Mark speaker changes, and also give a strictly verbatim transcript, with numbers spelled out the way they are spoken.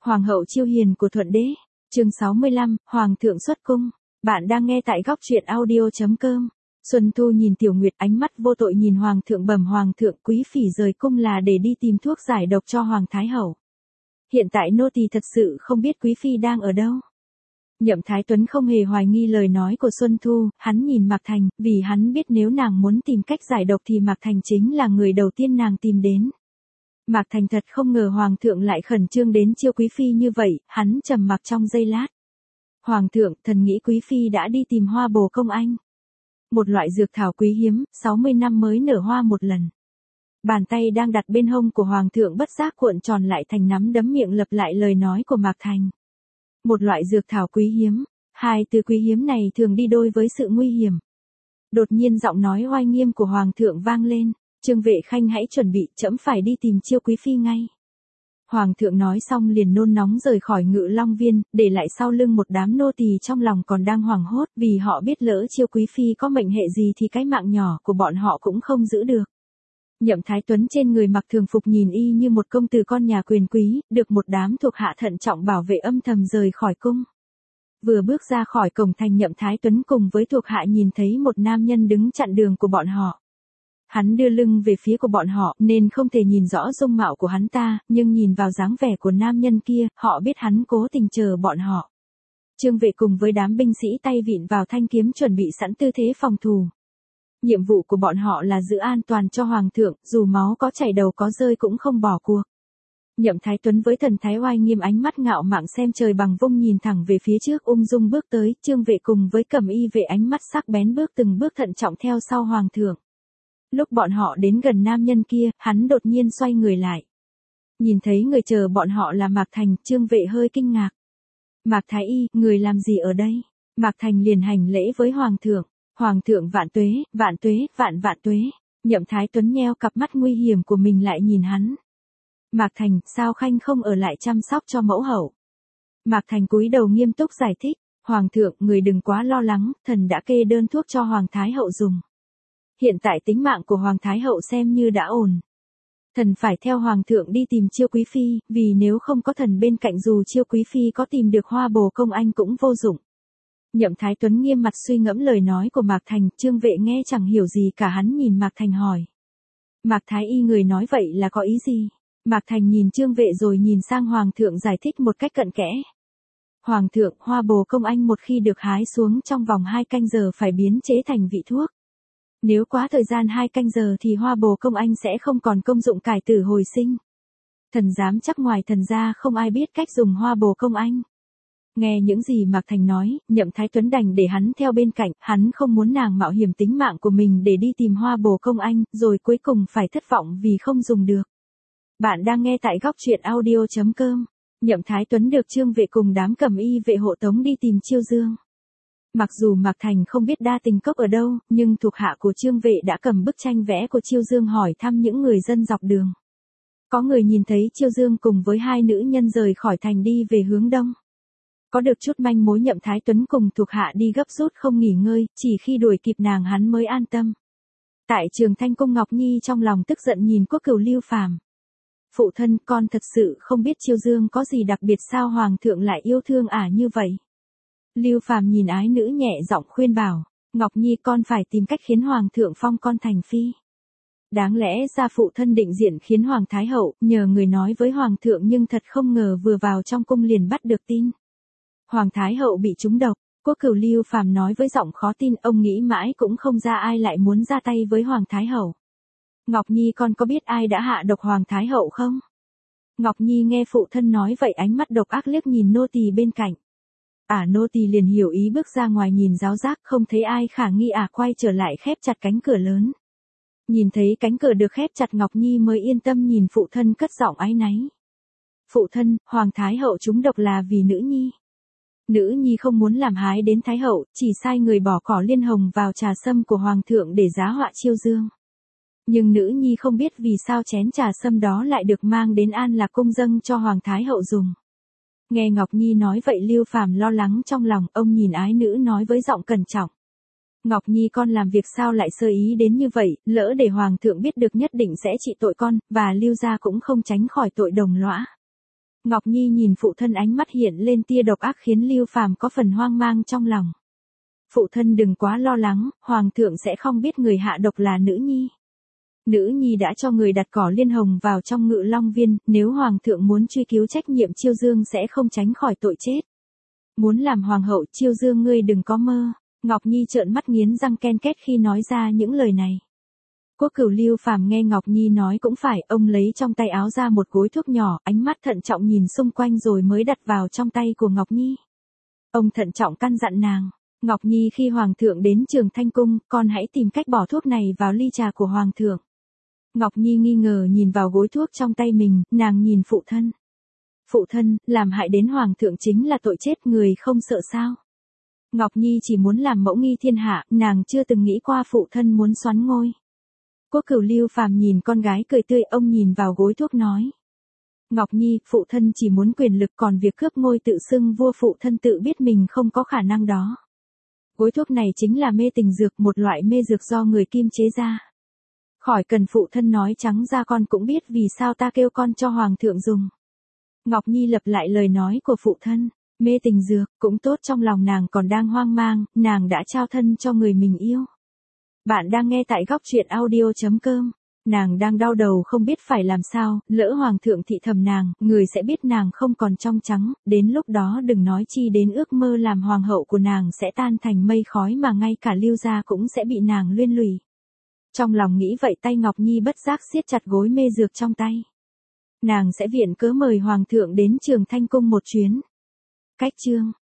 Speaker 1: Hoàng hậu Chiêu Hiền của Thuận Đế, chương sáu mươi lăm, Hoàng thượng xuất cung. Bạn đang nghe tại góc truyện audio chấm com. Xuân Thu nhìn Tiểu Nguyệt, ánh mắt vô tội nhìn Hoàng thượng, bẩm Hoàng thượng, quý phỉ rời cung là để đi tìm thuốc giải độc cho Hoàng Thái Hậu. Hiện tại nô tỳ thật sự không biết quý phi đang ở đâu. Nhậm Thái Tuấn không hề hoài nghi lời nói của Xuân Thu, hắn nhìn Mạc Thành, vì hắn biết nếu nàng muốn tìm cách giải độc thì Mạc Thành chính là người đầu tiên nàng tìm đến. Mạc Thành thật không ngờ Hoàng thượng lại khẩn trương đến chiêu quý phi như vậy, hắn trầm mặc trong giây lát. Hoàng thượng, thần nghĩ quý phi đã đi tìm hoa bồ công anh. Một loại dược thảo quý hiếm, sáu mươi năm mới nở hoa một lần. Bàn tay đang đặt bên hông của Hoàng thượng bất giác cuộn tròn lại thành nắm đấm, miệng lặp lại lời nói của Mạc Thành. Một loại dược thảo quý hiếm, hai từ quý hiếm này thường đi đôi với sự nguy hiểm. Đột nhiên giọng nói oai nghiêm của Hoàng thượng vang lên, Trương Vệ Khanh hãy chuẩn bị, trẫm phải đi tìm chiêu quý phi ngay. Hoàng thượng nói xong liền nôn nóng rời khỏi Ngự Long Viên, để lại sau lưng một đám nô tỳ trong lòng còn đang hoảng hốt, vì họ biết lỡ chiêu quý phi có mệnh hệ gì thì cái mạng nhỏ của bọn họ cũng không giữ được. Nhậm Thái Tuấn trên người mặc thường phục nhìn y như một công tử con nhà quyền quý, được một đám thuộc hạ thận trọng bảo vệ âm thầm rời khỏi cung. Vừa bước ra khỏi cổng thành, Nhậm Thái Tuấn cùng với thuộc hạ nhìn thấy một nam nhân đứng chặn đường của bọn họ. Hắn đưa lưng về phía của bọn họ nên không thể nhìn rõ dung mạo của hắn ta, nhưng nhìn vào dáng vẻ của nam nhân kia, họ biết hắn cố tình chờ bọn họ. Trương Vệ cùng với đám binh sĩ tay vịn vào thanh kiếm chuẩn bị sẵn tư thế phòng thủ. Nhiệm vụ của bọn họ là giữ an toàn cho Hoàng thượng, dù máu có chảy đầu có rơi cũng không bỏ cuộc. Nhậm Thái Tuấn với thần thái oai nghiêm, ánh mắt ngạo mạn xem trời bằng vung, nhìn thẳng về phía trước ung dung bước tới. Trương Vệ cùng với Cẩm Y Vệ ánh mắt sắc bén bước từng bước thận trọng theo sau Hoàng thượng. Lúc bọn họ đến gần nam nhân kia, hắn đột nhiên xoay người lại. Nhìn thấy người chờ bọn họ là Mạc Thành, Trương Vệ hơi kinh ngạc. Mạc Thái Y, người làm gì ở đây? Mạc Thành liền hành lễ với Hoàng thượng. Hoàng thượng vạn tuế, vạn tuế, vạn vạn tuế. Nhậm Thái Tuấn nheo cặp mắt nguy hiểm của mình lại nhìn hắn. Mạc Thành, sao Khanh không ở lại chăm sóc cho mẫu hậu? Mạc Thành cúi đầu nghiêm túc giải thích. Hoàng thượng, người đừng quá lo lắng, thần đã kê đơn thuốc cho Hoàng Thái Hậu dùng. Hiện tại tính mạng của Hoàng Thái Hậu xem như đã ổn. Thần phải theo Hoàng thượng đi tìm chiêu quý phi, vì nếu không có thần bên cạnh dù chiêu quý phi có tìm được hoa bồ công anh cũng vô dụng. Nhậm Thái Tuấn nghiêm mặt suy ngẫm lời nói của Mạc Thành, Trương Vệ nghe chẳng hiểu gì cả, hắn nhìn Mạc Thành hỏi. Mạc Thái Y, người nói vậy là có ý gì? Mạc Thành nhìn Trương Vệ rồi nhìn sang Hoàng thượng giải thích một cách cặn kẽ. Hoàng thượng, hoa bồ công anh một khi được hái xuống trong vòng hai canh giờ phải biến chế thành vị thuốc. Nếu quá thời gian hai canh giờ thì hoa bồ công anh sẽ không còn công dụng cải tử hồi sinh. Thần dám chắc ngoài thần ra không ai biết cách dùng hoa bồ công anh. Nghe những gì Mạc Thành nói, Nhậm Thái Tuấn đành để hắn theo bên cạnh, hắn không muốn nàng mạo hiểm tính mạng của mình để đi tìm hoa bồ công anh, rồi cuối cùng phải thất vọng vì không dùng được. Bạn đang nghe tại góc truyện audio chấm com. Nhậm Thái Tuấn được Trương Vệ cùng đám Cẩm Y Vệ hộ tống đi tìm Chiêu Dương. Mặc dù Mạc Thành không biết đa tình cốc ở đâu, nhưng thuộc hạ của Trương Vệ đã cầm bức tranh vẽ của Chiêu Dương hỏi thăm những người dân dọc đường. Có người nhìn thấy Chiêu Dương cùng với hai nữ nhân rời khỏi thành đi về hướng đông. Có được chút manh mối, Nhậm Thái Tuấn cùng thuộc hạ đi gấp rút không nghỉ ngơi, chỉ khi đuổi kịp nàng hắn mới an tâm. Tại Trường Thanh Cung, Ngọc Nhi trong lòng tức giận nhìn Quốc Cửu Lưu Phàm. Phụ thân, con thật sự không biết Chiêu Dương có gì đặc biệt, sao Hoàng thượng lại yêu thương ả như vậy? Lưu Phàm nhìn ái nữ nhẹ giọng khuyên bảo, Ngọc Nhi, con phải tìm cách khiến Hoàng thượng phong con thành phi. Đáng lẽ ra phụ thân định diện khiến Hoàng Thái Hậu, nhờ người nói với Hoàng thượng, nhưng thật không ngờ vừa vào trong cung liền bắt được tin. Hoàng Thái Hậu bị trúng độc. Quốc Cửu Lưu Phàm nói với giọng khó tin, ông nghĩ mãi cũng không ra ai lại muốn ra tay với Hoàng Thái Hậu. Ngọc Nhi, con có biết ai đã hạ độc Hoàng Thái Hậu không? Ngọc Nhi nghe phụ thân nói vậy, ánh mắt độc ác liếc nhìn nô tỳ bên cạnh. Ả à, nô tỳ liền hiểu ý, bước ra ngoài nhìn giáo giác, không thấy ai khả nghi. Ả à, quay trở lại khép chặt cánh cửa lớn. Nhìn thấy cánh cửa được khép chặt, Ngọc Nhi mới yên tâm nhìn phụ thân cất giọng áy náy. Phụ thân, Hoàng Thái Hậu trúng độc là vì nữ nhi. Nữ nhi không muốn làm hái đến Thái Hậu, chỉ sai người bỏ cỏ liên hồng vào trà sâm của Hoàng thượng để giá họa Chiêu Dương. Nhưng nữ nhi không biết vì sao chén trà sâm đó lại được mang đến An Lạc Cung dâng cho Hoàng Thái Hậu dùng. Nghe Ngọc Nhi nói vậy, Lưu Phàm lo lắng trong lòng, ông nhìn ái nữ nói với giọng cẩn trọng. Ngọc Nhi, con làm việc sao lại sơ ý đến như vậy, lỡ để Hoàng thượng biết được nhất định sẽ trị tội con, và Lưu gia cũng không tránh khỏi tội đồng lõa. Ngọc Nhi nhìn phụ thân ánh mắt hiện lên tia độc ác khiến Lưu Phàm có phần hoang mang trong lòng. Phụ thân đừng quá lo lắng, Hoàng thượng sẽ không biết người hạ độc là nữ nhi. Nữ nhi đã cho người đặt cỏ liên hồng vào trong Ngự Long Viên, nếu Hoàng thượng muốn truy cứu trách nhiệm Chiêu Dương sẽ không tránh khỏi tội chết. Muốn làm Hoàng hậu Chiêu Dương ngươi đừng có mơ. Ngọc Nhi trợn mắt nghiến răng ken két khi nói ra những lời này. Quốc Cửu Lưu Phàm nghe Ngọc Nhi nói cũng phải, ông lấy trong tay áo ra một gối thuốc nhỏ, ánh mắt thận trọng nhìn xung quanh rồi mới đặt vào trong tay của Ngọc Nhi. Ông thận trọng căn dặn nàng, Ngọc Nhi khi Hoàng thượng đến Trường Thanh Cung, con hãy tìm cách bỏ thuốc này vào ly trà của Hoàng thượng. Ngọc Nhi nghi ngờ nhìn vào gối thuốc trong tay mình, nàng nhìn phụ thân. Phụ thân, làm hại đến Hoàng thượng chính là tội chết, người không sợ sao? Ngọc Nhi chỉ muốn làm mẫu nghi thiên hạ, nàng chưa từng nghĩ qua phụ thân muốn xoắn ngôi. Quốc Cửu Lưu Phàm nhìn con gái cười tươi, ông nhìn vào gối thuốc nói. Ngọc Nhi, phụ thân chỉ muốn quyền lực, còn việc cướp ngôi tự xưng vua phụ thân tự biết mình không có khả năng đó. Gối thuốc này chính là mê tình dược, một loại mê dược do người Kim chế ra. Khỏi cần phụ thân nói, trắng ra con cũng biết vì sao ta kêu con cho Hoàng thượng dùng. Ngọc Nhi lặp lại lời nói của phụ thân, mê tình dược, cũng tốt, trong lòng nàng còn đang hoang mang, nàng đã trao thân cho người mình yêu. Bạn đang nghe tại góc truyện audio chấm com. Nàng đang đau đầu không biết phải làm sao, lỡ Hoàng thượng thị thầm nàng, người sẽ biết nàng không còn trong trắng, đến lúc đó đừng nói chi đến ước mơ làm hoàng hậu của nàng sẽ tan thành mây khói, mà ngay cả Lưu gia cũng sẽ bị nàng liên lụy. Trong lòng nghĩ vậy, tay Ngọc Nhi bất giác siết chặt gối mê dược trong tay. Nàng sẽ viện cớ mời Hoàng thượng đến Trường Thanh Cung một chuyến. Cách chương